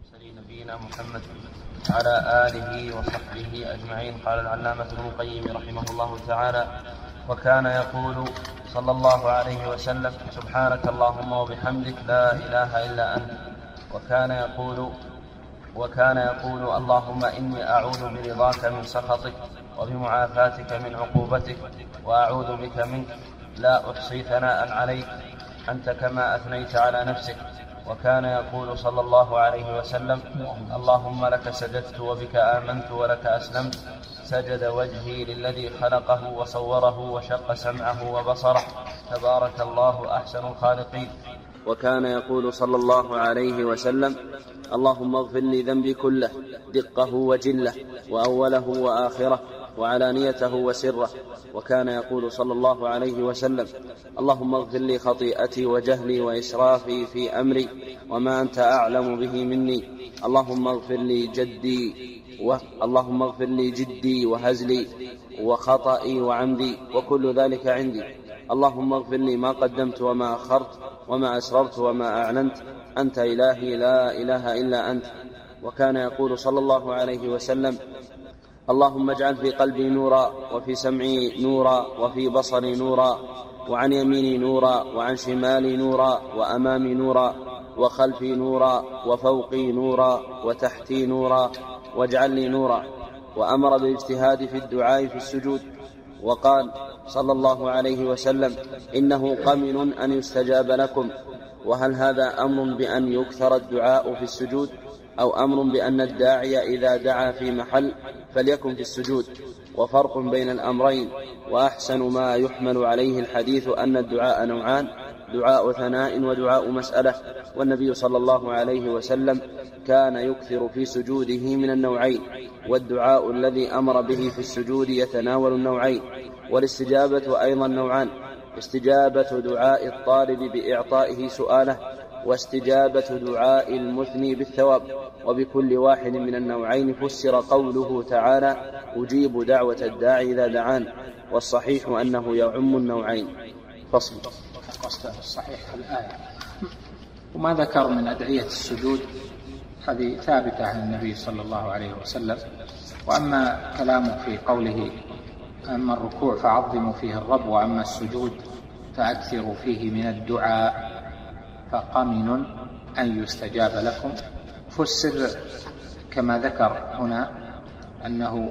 نبينا محمد على آله وصحبه أجمعين. قال العلامة ابن القيم رحمه الله تعالى: وكان يقول صلى الله عليه وسلم: سبحانك اللهم وبحمدك لا إله إلا أنت. وكان يقول: اللهم إني أعوذ برضاك من سخطك وبمعافاتك من عقوبتك وأعوذ بك منك لا أحصي ثناء عليك أنت كما أثنيت على نفسك. وكان يقول صلى الله عليه وسلم: اللهم لك سجدت وبك آمنت ولك أسلمت. سجد وجهي للذي خلقه وصوره وشق سمعه وبصره، تبارك الله أحسن الخالقين. وكان يقول صلى الله عليه وسلم: اللهم اغفر لي ذنبي كله دقه وجله وأوله وآخره وعلانيته وسره. وكان يقول صلى الله عليه وسلم: اللهم اغفر لي خطيئتي وجهلي وإسرافي في أمري وما أنت أعلم به مني. اللهم اغفر لي جدي وهزلي وخطئي وعمدي وكل ذلك عندي. اللهم اغفر لي ما قدمت وما أخرت وما أسررت وما أعلنت، أنت إلهي لا إله إلا أنت. وكان يقول صلى الله عليه وسلم: اللهم اجعل في قلبي نورا وفي سمعي نورا وفي بصري نورا وعن يميني نورا وعن شمالي نورا وأمامي نورا وخلفي نورا وفوقي نورا وتحتي نورا واجعل لي نورا. وأمر بالاجتهاد في الدعاء في السجود. وقال صلى الله عليه وسلم: إنه قمن أن يستجاب لكم. وهل هذا أمر بأن يكثر الدعاء في السجود، أو أمر بأن الداعي إذا دعا في محل فليكن في السجود؟ وفرق بين الأمرين. وأحسن ما يحمل عليه الحديث أن الدعاء نوعان: دعاء ثناء ودعاء مسألة. والنبي صلى الله عليه وسلم كان يكثر في سجوده من النوعين، والدعاء الذي أمر به في السجود يتناول النوعين. والاستجابة أيضا نوعان: استجابة دعاء الطالب بإعطائه سؤاله، واستجابة دعاء المثني بالثواب. وبكل واحد من النوعين فسر قوله تعالى: أجيب دعوة الداعي إذا دعان. والصحيح أنه يعم النوعين. فصل. الصحيح الآية. وما ذكر من أدعية السجود هذه ثابتة عن النبي صلى الله عليه وسلم. وأما كلامه في قوله: أما الركوع فعظموا فيه الرب وأما السجود فأكثروا فيه من الدعاء فقمن أن يستجاب لكم، فسر كما ذكر هنا أنه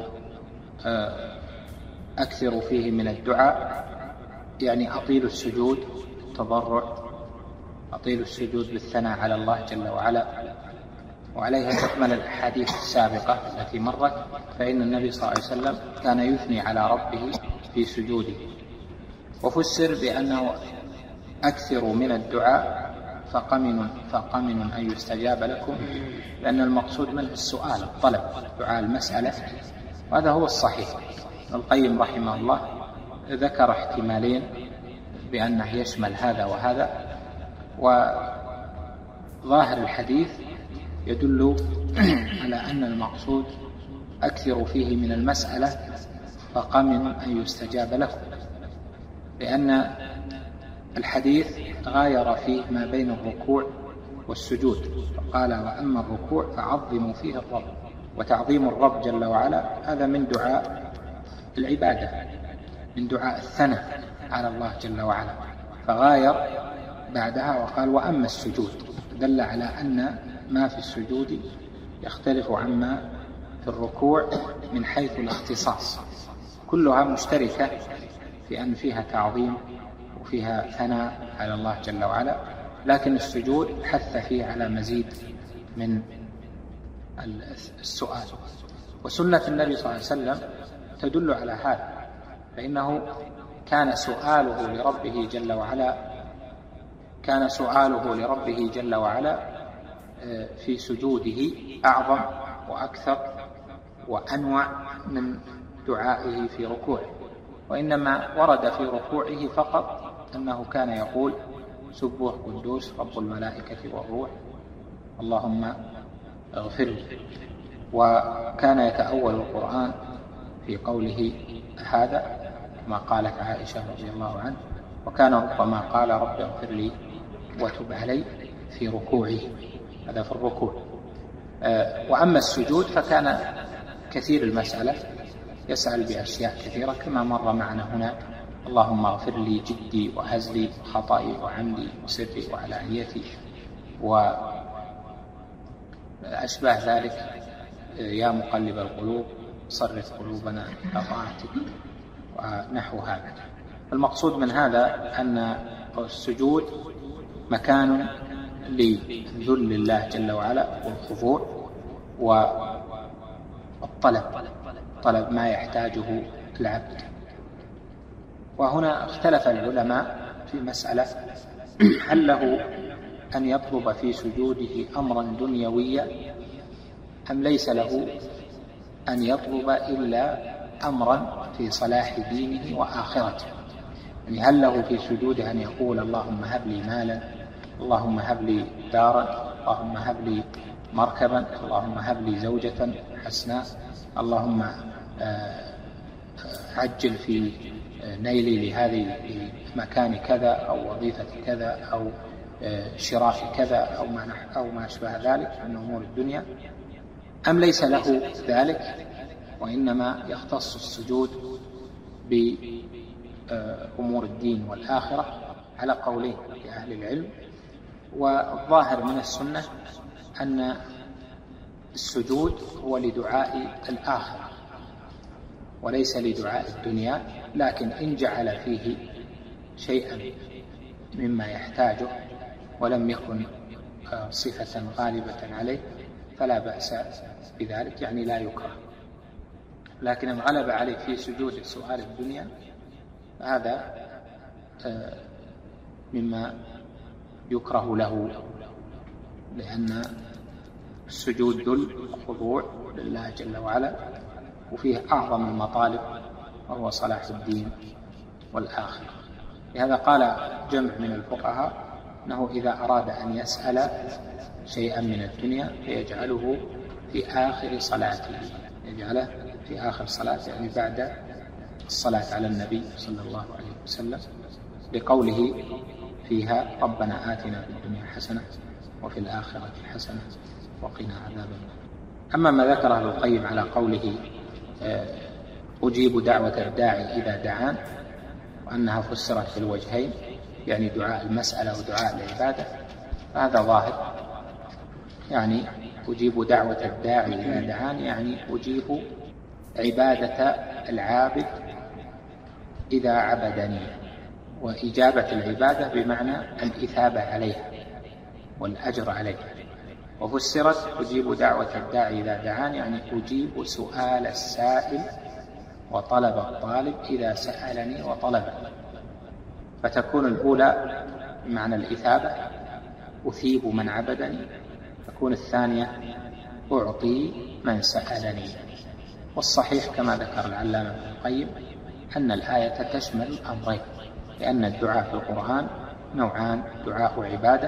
أكثروا فيه من الدعاء، يعني أطيلوا السجود تضرع، أطيلوا السجود بالثناء على الله جل وعلا. وعليها تكمل الأحاديث السابقة التي مرت، فإن النبي صلى الله عليه وسلم كان يثني على ربه في سجوده. وفسر بأنه أكثروا من الدعاء فقمن أن يستجاب لكم، لأن المقصود منه السؤال، الطلب، دعاء المسألة. وهذا هو الصحيح. ابن القيم رحمه الله ذكر احتمالين بأنه يشمل هذا وهذا، وظاهر الحديث يدل على أن المقصود أكثروا فيه من المسألة فقمن أن يستجاب لكم، لأن الحديث غاير فيه ما بين الركوع والسجود، فقال: وأما الركوع فعظموا فيه الرب. وتعظيم الرب جل وعلا هذا من دعاء العبادة، من دعاء الثناء على الله جل وعلا، فغاير بعدها وقال: وأما السجود، دل على أن ما في السجود يختلف عما في الركوع من حيث الاختصاص، كلها مشتركة في أن فيها تعظيم وفيها ثناء على الله جل وعلا، لكن السجود حث فيه على مزيد من السؤال. وسنة النبي صلى الله عليه وسلم تدل على هذا، فإنه كان سؤاله لربه جل وعلا في سجوده أعظم وأكثر وأنوع من دعائه في ركوعه. وإنما ورد في ركوعه فقط أنه كان يقول: سبوح قدوس رب الملائكة والروح اللهم اغفر لي. وكان يتأول القرآن في قوله هذا كما قالت عائشة رضي الله عنها، وكان ربما قال: رب اغفر لي وتب علي في ركوعه. هذا في الركوع. وأما السجود فكان كثير المسألة يسأل بأشياء كثيرة كما مر معنا هنا: اللهم اغفر لي جدي وهزلي وخطئي وعمدي وسري وعلانيتي وأشباه ذلك، يا مقلب القلوب صرف قلوبنا إلى طاعتك ونحو هذا. المقصود من هذا أن السجود مكان لذل الله جل وعلا والخضوع والطلب، طلب ما يحتاجه العبد. وهنا اختلف العلماء في مسألة: هل له أن يطلب في سجوده أمرا دنيويا أم ليس له أن يطلب إلا أمرا في صلاح دينه وآخرته؟ يعني هل له في سجوده أن يقول: اللهم هب لي مالا، اللهم هب لي دارا، اللهم هب لي مركبا، اللهم هب لي زوجة حسناء، اللهم عجل في نيلي لهذه مكان كذا أو وظيفة كذا أو شراء كذا أو ما أشبه ذلك من أمور الدنيا، أم ليس له ذلك وإنما يختص السجود بأمور الدين والآخرة على قولين لأهل العلم. والظاهر من السنة أن السجود هو لدعاء الآخرة وليس لدعاء الدنيا، لكن إن جعل فيه شيئا مما يحتاجه ولم يكن صفة غالبة عليه فلا بأس بذلك، يعني لا يكره. لكن إن غلب عليه في سجود سؤال الدنيا هذا مما يكره له، لأن السجود ذل وخضوع لله جل وعلا وفيه أعظم المطالب وهو صلاح الدين والآخرة. لهذا قال جمع من الفقهاء أنه إذا أراد أن يسأل شيئا من الدنيا فيجعله في آخر صلاته، يجعله في آخر صلاة، يعني بعد الصلاة على النبي صلى الله عليه وسلم، لقوله فيها: ربنا آتنا في الدنيا حسنة وفي الآخرة حسنة وقنا عذاب النار. أما ما ذكره ابن القيم على قوله أجيب دعوة الداعي إذا دعان، وأنها فسرت في الوجهين، يعني دعاء المسألة ودعاء العبادة، هذا ظاهر، يعني أجيب دعوة الداعي إذا دعان، يعني أجيب عبادة العابد إذا عبدني، وإجابة العبادة بمعنى الإثابة عليها والأجر عليها. وفسرت أجيب دعوة الداعي إذا دعان، يعني أجيب سؤال السائل وطلب الطالب إذا سألني وطلب، فتكون الأولى بمعنى الإثابة، أثيب من عبدني، تكون الثانية أعطي من سألني. والصحيح كما ذكر العلامة ابن القيم أن الآية تشمل الأمرين، لأن الدعاء في القرآن نوعان: دعاء عبادة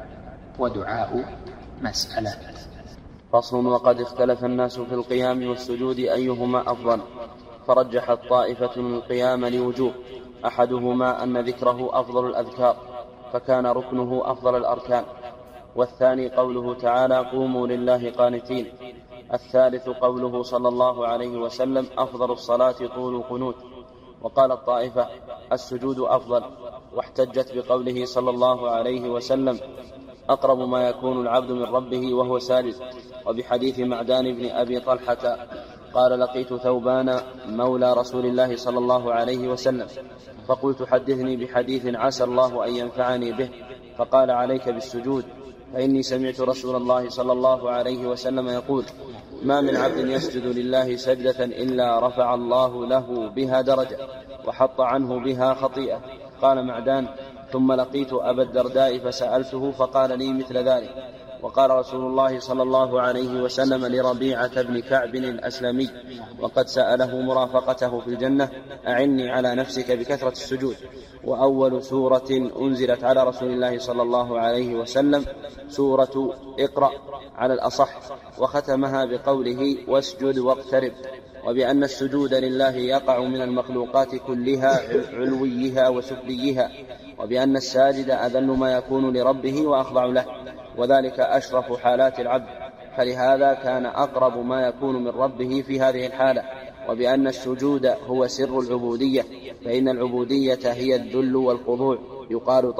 ودعاء مسألة. فصل. وقد اختلف الناس في القيام والسجود أيهما أفضل، فرجحت طائفة من القيام لوجوب، أحدهما أن ذكره أفضل الأذكار فكان ركنه أفضل الأركان، والثاني قوله تعالى: قوموا لله قانتين، الثالث قوله صلى الله عليه وسلم: أفضل الصلاة طول القنوت. وقال الطائفة: السجود أفضل، واحتجت بقوله صلى الله عليه وسلم: أقرب ما يكون العبد من ربه وهو ساجد، وبحديث معدان بن أبي طلحة قال: لقيت ثوبان مولى رسول الله صلى الله عليه وسلم فقلت: حدثني بحديث عسى الله أن ينفعني به، فقال: عليك بالسجود، فإني سمعت رسول الله صلى الله عليه وسلم يقول: ما من عبد يسجد لله سجدة إلا رفع الله له بها درجة وحط عنه بها خطيئة. قال معدان: ثم لقيت أبا الدرداء فسألته فقال لي مثل ذلك. وقال رسول الله صلى الله عليه وسلم لربيعة بن كعب الأسلمي وقد سأله مرافقته في الجنة: أعني على نفسك بكثرة السجود. وأول سورة أنزلت على رسول الله صلى الله عليه وسلم سورة اقرأ على الأصح، وختمها بقوله: واسجد واقترب، وبأن السجود لله يقع من المخلوقات كلها علويها وسفليها، وبأن الساجد أذل ما يكون لربه وأخضع له، وذلك أشرف حالات العبد، فلهذا كان أقرب ما يكون من ربه في هذه الحالة. وبأن السجود هو سر العبودية، فإن العبودية هي الذل والخضوع. يقال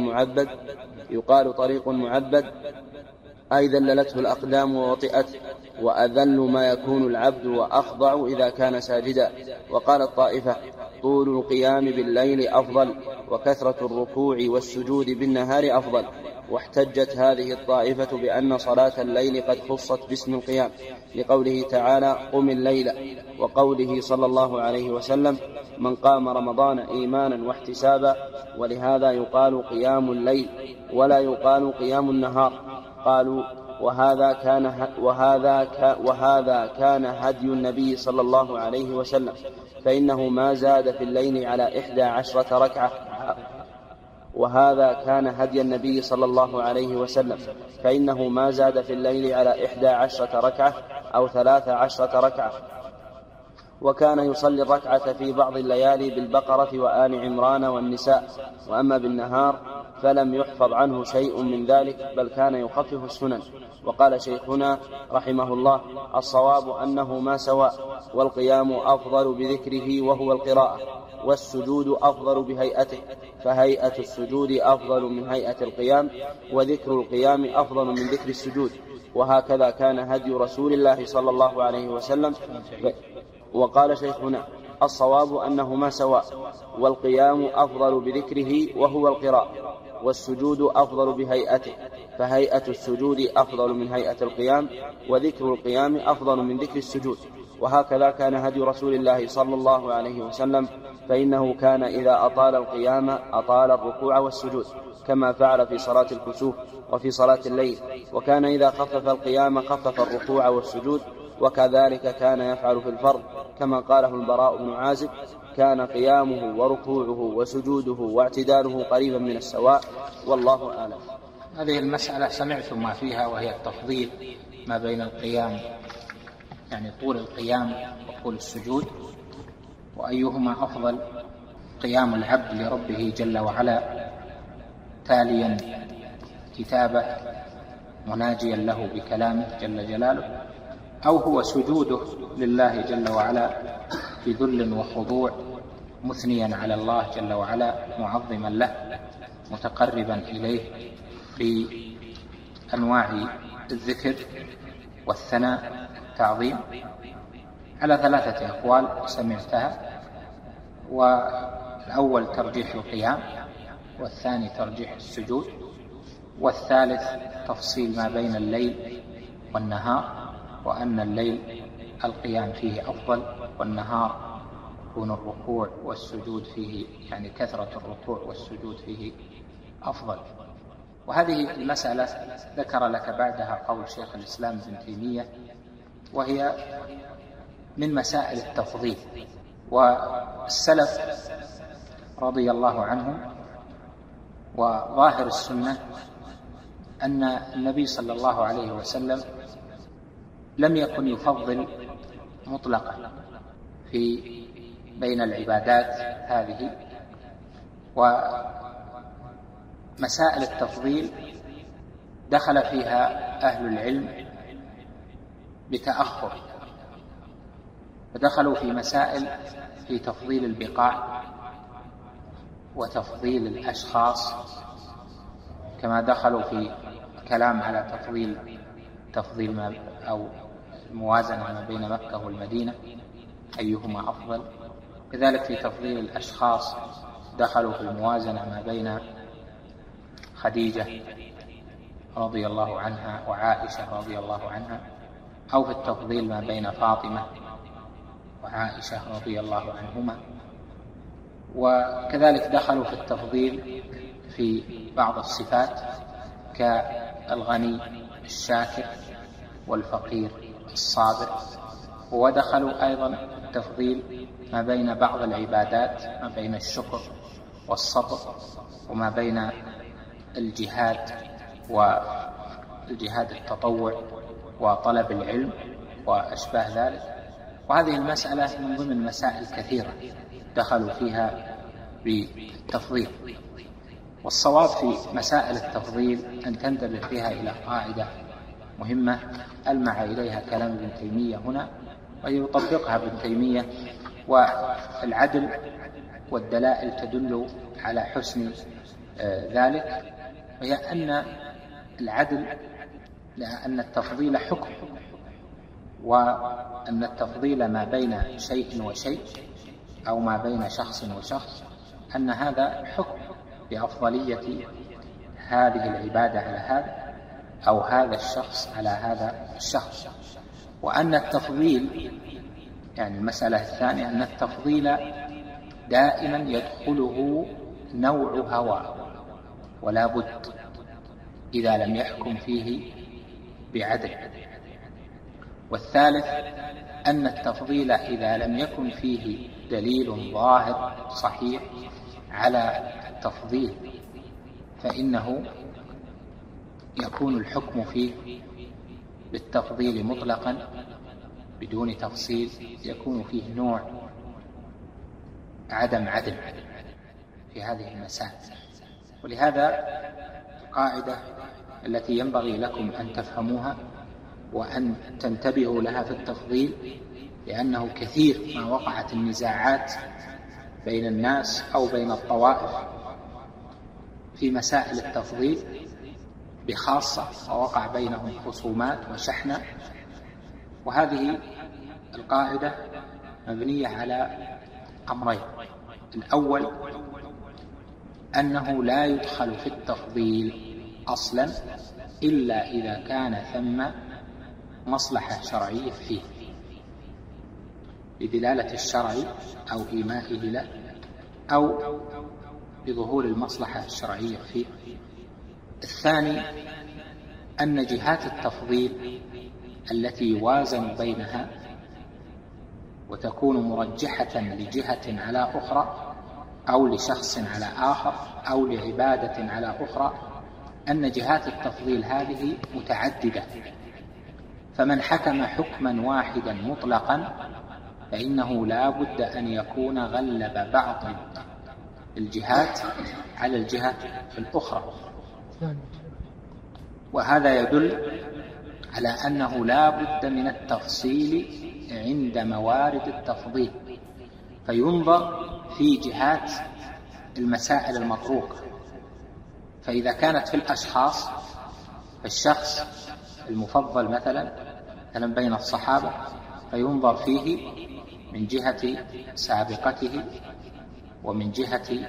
طريق معبد أي ذللته الأقدام ووطئته، وأذل ما يكون العبد وأخضع إذا كان ساجدا. وقال الطائفة: طول القيام بالليل أفضل، وكثرة الركوع والسجود بالنهار أفضل. واحتجت هذه الطائفة بأن صلاة الليل قد خصت باسم القيام، لقوله تعالى: قم الليل، وقوله صلى الله عليه وسلم: من قام رمضان إيمانا واحتسابا. ولهذا يقال قيام الليل ولا يقال قيام النهار. قالوا: وهذا كان هدي النبي صلى الله عليه وسلم، فإنه ما زاد في الليل على 11 ركعة. وهذا كان هدي النبي صلى الله عليه وسلم، فإنه ما زاد في الليل على 11 ركعة أو 13 ركعة. وكان يصلي الركعة في بعض الليالي بالبقرة وآل عمران والنساء. وأما بالنهار فلم يحفظ عنه شيء من ذلك، بل كان يخفف السنن. وقال شيخنا رحمه الله: الصواب أنه ما سواء، والقيام أفضل بذكره وهو القراءة، والسجود أفضل بهيئته، فهيئة السجود أفضل من هيئة القيام، وذكر القيام أفضل من ذكر السجود. وهكذا كان هدي رسول الله صلى الله عليه وسلم. وقال شيخنا: الصواب أنه ما سواء، والقيام أفضل بذكره وهو القراءة، والسجود أفضل بهيئته، فهيئة السجود أفضل من هيئة القيام، وذكر القيام أفضل من ذكر السجود. وهكذا كان هدي رسول الله صلى الله عليه وسلم، فإنه كان إذا أطال القيام أطال الركوع والسجود، كما فعل في صلاة الكسوف وفي صلاة الليل. وكان إذا خفف القيام خفف الركوع والسجود، وكذلك كان يفعل في الفرض، كما قاله البراء بن عازب: كان قيامه وركوعه وسجوده واعتداله قريبا من السواء، والله أعلم. هذه المسألة سمعتم ما فيها، وهي التفضيل ما بين القيام، يعني طول القيام وطول السجود، وأيهما أفضل: قيام العبد لربه جل وعلا تاليا كتابه مناجيا له بكلامه جل جلاله، أو هو سجوده لله جل وعلا في ذل وخضوع، مثنيا على الله جل وعلا، معظما له، متقربا إليه بأنواع الذكر والثناء والتعظيم. على 3 أقوال سمعتها، والأول ترجيح القيام، والثاني ترجيح السجود، والثالث تفصيل ما بين الليل والنهار، وأن الليل القيام فيه أفضل، والنهار يكون الركوع والسجود فيه، يعني كثرة الركوع والسجود فيه أفضل. وهذه المسألة ذكر لك بعدها قول شيخ الإسلام ابن تيمية، وهي من مسائل التفضيل. والسلف رضي الله عنهم وظاهر السنة أن النبي صلى الله عليه وسلم لم يكن يفضل مطلقا في بين العبادات هذه. ومسائل التفضيل دخل فيها أهل العلم بتأخر، فدخلوا في مسائل في تفضيل البقاع وتفضيل الأشخاص، كما دخلوا في كلام على تفضيل ما أو الموازنة ما بين مكة والمدينة أيهما أفضل. كذلك في تفضيل الأشخاص دخلوا في الموازنة ما بين خديجة رضي الله عنها وعائشة رضي الله عنها، أو في التفضيل ما بين فاطمة وعائشة رضي الله عنهما. وكذلك دخلوا في التفضيل في بعض الصفات كالغني الشاكر والفقير الصابر. ودخلوا أيضا التفضيل ما بين بعض العبادات، ما بين الشكر والصبر، وما بين الجهاد والجهاد التطوع وطلب العلم وأشباه ذلك. وهذه المسألة من ضمن مسائل كثيرة دخلوا فيها بالتفضيل. والصواب في مسائل التفضيل أن تنتبه فيها إلى قاعدة مهمة ألمع إليها كلام ابن تيمية هنا ويطبقها ابن تيمية، والعدل والدلائل تدل على حسن ذلك، وهي أن العدل لأن التفضيل حكم، وأن التفضيل ما بين شيء وشيء أو ما بين شخص وشخص أن هذا حكم بأفضلية هذه العبادة على هذا أو هذا الشخص على هذا الشخص. وأن التفضيل يعني المسألة الثانية أن التفضيل دائما يدخله نوع هوى ولا بد إذا لم يحكم فيه بعدل. والثالث أن التفضيل إذا لم يكن فيه دليل ظاهر صحيح على التفضيل فإنه يكون الحكم فيه بالتفضيل مطلقا بدون تفصيل، يكون فيه نوع عدم عدل في هذه المسائل. ولهذا القاعدة التي ينبغي لكم أن تفهموها وأن تنتبهوا لها في التفضيل، لأنه كثير ما وقعت النزاعات بين الناس أو بين الطوائف في مسائل التفضيل بخاصة، ووقع بينهم خصومات وشحنة. وهذه القاعدة مبنية على أمرين: الأول أنه لا يدخل في التفضيل أصلا إلا إذا كان ثم مصلحة شرعية فيه بدلالة الشرع أو إيمائه له أو بظهور المصلحة الشرعية فيه. الثاني أن جهات التفضيل التي يوازن بينها وتكون مرجحة لجهة على أخرى أو لشخص على آخر أو لعبادة على أخرى، أن جهات التفضيل هذه متعددة، فمن حكم حكما واحدا مطلقا فإنه لا بد أن يكون غلب بعض الجهات على الجهة الأخرى. وهذا يدل على أنه لا بد من التفصيل عند موارد التفضيل، فينظر في جهات المسائل المطروقة. فإذا كانت في الأشخاص فالشخص المفضل مثلا بين الصحابة فينظر فيه من جهة سابقته ومن جهة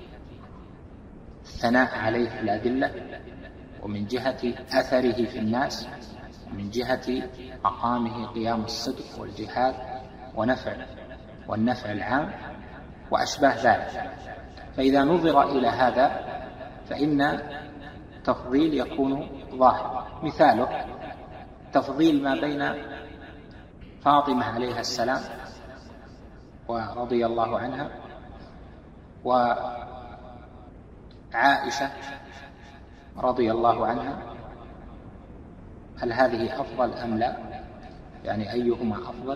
الثناء عليه في الأدلة ومن جهة أثره في الناس ومن جهة مقامه قيام الصدق والجهاد والنفع العام وأشباه ذلك. فإذا نظر إلى هذا فإن تفضيل يكون ظاهر. مثاله تفضيل ما بين فاطمة عليها السلام ورضي الله عنها وعائشة رضي الله عنها، هل هذه أفضل أم لا؟ يعني أيهما أفضل؟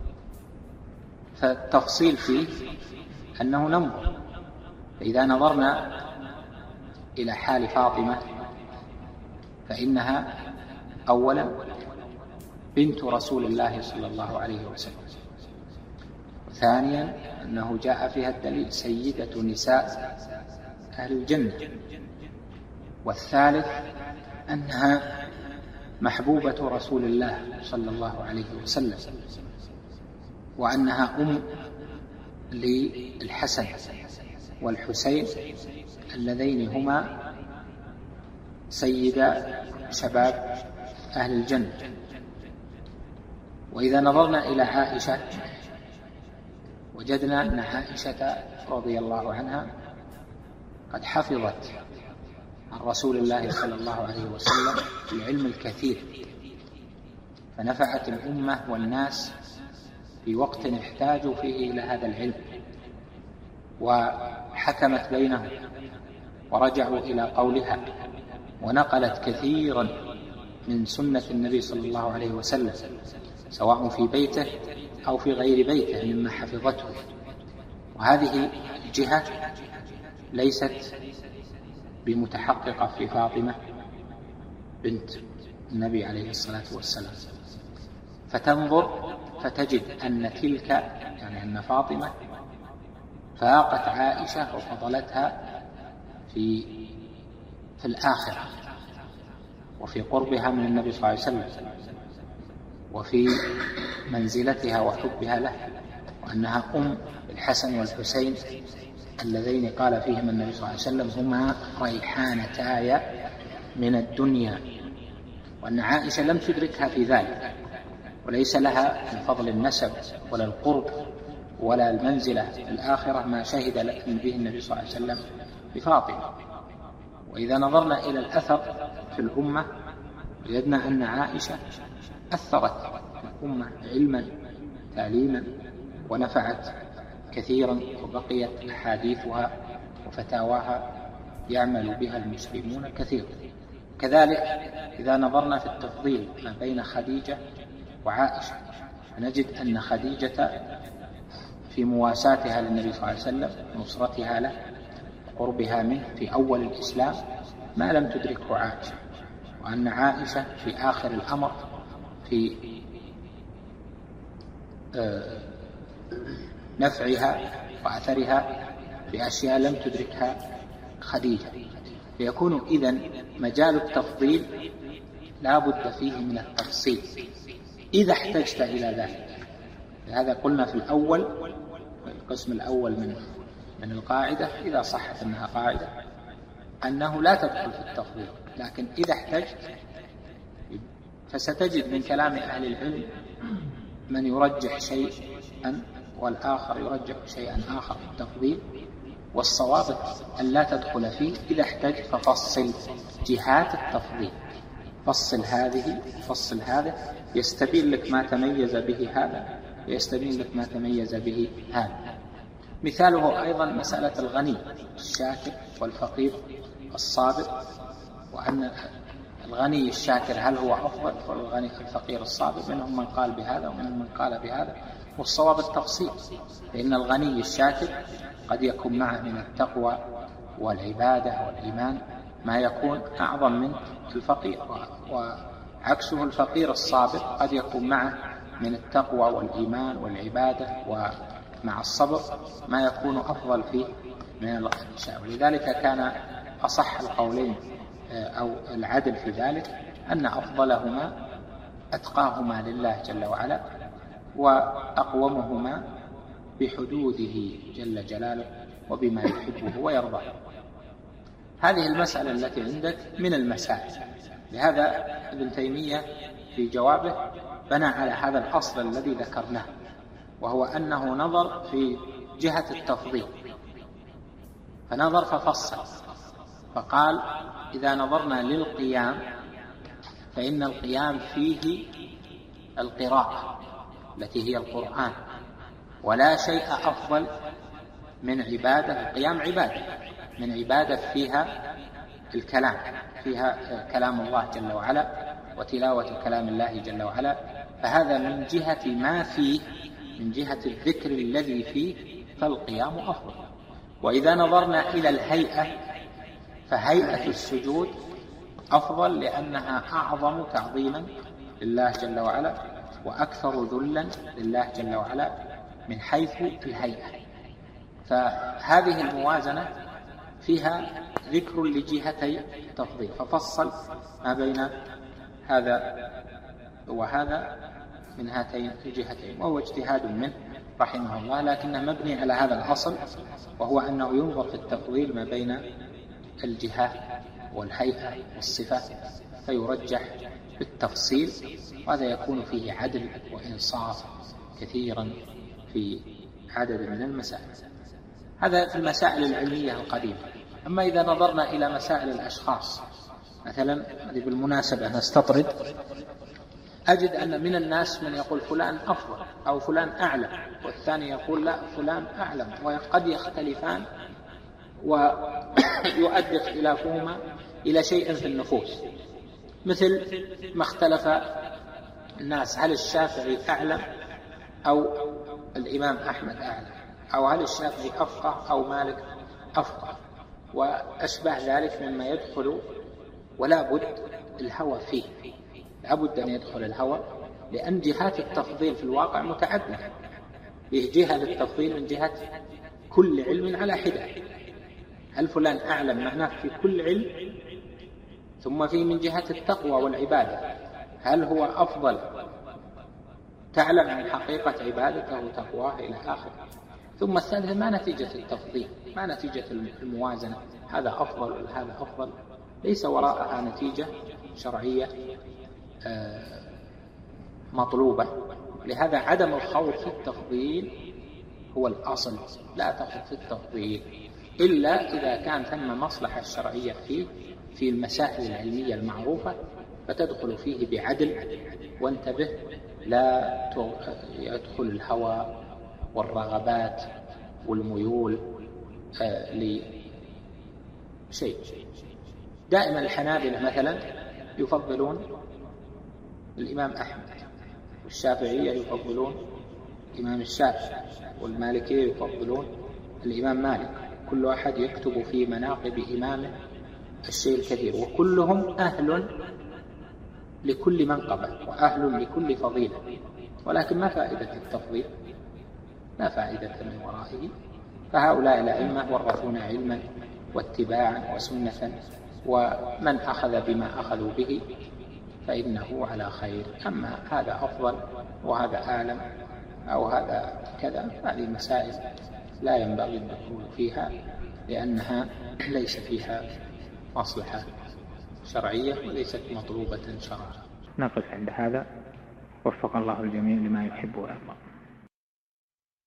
فالتفصيل فيه أنه ننظر. فإذا نظرنا إلى حال فاطمة فإنها أولا بنت رسول الله صلى الله عليه وسلم، وثانيا أنه جاء فيها الدليل سيدة نساء أهل الجنة، والثالث أنها محبوبة رسول الله صلى الله عليه وسلم، وأنها أم للحسن والحسين اللذين هما سيدا شباب أهل الجنة. وإذا نظرنا إلى عائشة وجدنا أن عائشة رضي الله عنها قد حفظت عن رسول الله صلى الله عليه وسلم العلم الكثير، فنفعت الأمة والناس في وقت احتاجوا فيه إلى هذا العلم، وحكمت بينهم ورجعوا إلى قولها، ونقلت كثيرا من سنة النبي صلى الله عليه وسلم سواء في بيته أو في غير بيته مما حفظته. وهذه الجهة ليست بمتحققة في فاطمة بنت النبي عليه الصلاة والسلام، فتنظر فتجد أن تلك يعني أن فاطمة فاقت عائشة وفضلتها في الآخرة وفي قربها من النبي صلى الله عليه وسلم وفي منزلتها وحبها له، وأنها أم الحسن والحسين اللذين قال فيهما النبي صلى الله عليه وسلم هما ريحانتاي من الدنيا، وأن عائشة لم تدركها في ذلك، وليس لها من فضل النسب ولا القرب ولا المنزلة في الآخرة ما شهد به النبي صلى الله عليه وسلم بفاطمة. وإذا نظرنا إلى الأثر في الأمة وجدنا أن عائشة أثرت في الأمة علما تعليما ونفعت كثيرا، وبقيت أحاديثها وفتاواها يعمل بها المسلمون كثيرا. كذلك إذا نظرنا في التفضيل ما بين خديجة وعائشة نجد أن خديجة في مواساتها للنبي صلى الله عليه وسلم نصرتها له قربها منه في أول الإسلام ما لم تدركه عائشة، وأن عائشة في آخر الأمر في نفعها وأثرها بأشياء لم تدركها خديجة. فيكون إذن مجال التفضيل لا بد فيه من التفصيل إذا احتجت إلى ذلك. لهذا قلنا في الأول القسم الأول من القاعدة إذا صحت أنها قاعدة أنه لا تدخل في التفضيل، لكن إذا احتجت فستجد من كلام أهل العلم من يرجح شيئا والآخر يرجح شيئا آخر في التفضيل، والصواب أن لا تدخل فيه. إذا احتجت ففصل جهات التفضيل، فصل هذه فصل هذا، يستبين لك ما تميز به هذا ويستبين لك ما تميز به هذا. مثاله أيضا مسألة الغني الشاكر والفقير الصابر، وأن الغني الشاكر هل هو أفضل والغني الفقير الصابر؟ منهم من قال بهذا ومنهم من قال بهذا، والصواب التفصيل، لأن الغني الشاكر قد يكون معه من التقوى والعبادة والإيمان ما يكون أعظم من الفقير، وعكسه الفقير الصابر قد يكون معه من التقوى والإيمان والعبادة ومع الصبر ما يكون أفضل فيه من الغني. ولذلك كان أصح القولين أو العدل في ذلك أن أفضلهما أتقاهما لله جل وعلا وأقومهما بحدوده جل جلاله وبما يحبه ويرضاه. هذه المسألة التي عندك من المسائل. لهذا ابن تيمية في جوابه بنى على هذا الأصل الذي ذكرناه، وهو أنه نظر في جهة التفضيل، فنظر ففصل فقال إذا نظرنا للقيام فإن القيام فيه القراءة التي هي القرآن، ولا شيء أفضل من عبادة. القيام عبادة، من عبادة فيها الكلام، فيها كلام الله جل وعلا وتلاوة كلام الله جل وعلا، فهذا من جهة ما فيه، من جهة الذكر الذي فيه، فالقيام أفضل. وإذا نظرنا إلى الهيئة فهيئة السجود أفضل، لأنها أعظم تعظيما لله جل وعلا وأكثر ذلا لله جل وعلا من حيث الهيئة. فهذه الموازنة فيها ذكر لجهتي التفضيل، ففصل ما بين هذا وهذا من هاتين الجهتين، وهو اجتهاد منه رحمه الله، لكنه مبني على هذا الأصل، وهو أنه ينظر في التفضيل ما بين الجهة والهيئة والصفة فيرجح بالتفصيل، وهذا يكون فيه عدل وإنصاف كثيرا في عدد من المسائل. هذا في المسائل العلمية القديمة. أما إذا نظرنا إلى مسائل الأشخاص، مثلا بالمناسبة نستطرد، أجد أن من الناس من يقول فلان أفضل أو فلان أعلم، والثاني يقول لا فلان أعلم، وقد يختلفان ويؤدي اختلافهما إلى شيء في النفوس، مثل ما اختلف الناس هل الشافعي أعلم أو الإمام أحمد أعلم، أو هل الشافعي أفقه أو مالك أفقه، وأشبه ذلك مما يدخل ولا بد الهوى فيه. لابد أن يدخل الهوى، لأن جهات التفضيل في الواقع متعددة. فيه جهة للتفضيل من جهة كل علم على حدة، هل فلان أعلم معناه في كل علم، ثم في من جهة التقوى والعبادة، هل هو أفضل تعلم عن حقيقة عبادته وتقواه إلى آخر. ثم الثالثة ما نتيجة التفضيل، ما نتيجة الموازنة، هذا أفضل وهذا أفضل، ليس وراءها نتيجة شرعية مطلوبة. لهذا عدم الخوض في التفضيل هو الأصل، لا تخوض في التفضيل إلا إذا كان ثم مصلحة الشرعية فيه في المسائل العلمية المعروفة، فتدخل فيه بعدل. وانتبه، لا يدخل الهوى والرغبات والميول لشيء. دائما الحنابلة مثلا يفضلون الإمام أحمد، والشافعية يفضلون الإمام الشافعي، والمالكية يفضلون الإمام مالك. كل واحد يكتب في مناقب إمامه الشيء الكثير، وكلهم أهل لكل منقبة وأهل لكل فضيلة، ولكن ما فائدة التفضيل؟ لا فائدة من ورائه. فهؤلاء الأئمة ورثونا علما واتباعا وسنة، ومن أخذ بما أخذوا به فإنه على خير. أما هذا أفضل وهذا أعلم أو هذا كذا، هذه مسائل لا ينبغي الدخول فيها، لأنها ليس فيها مصلحة شرعية وليست مطلوبة شرعا. نقف عند هذا، وفق الله الجميع لما يحب ويرضى.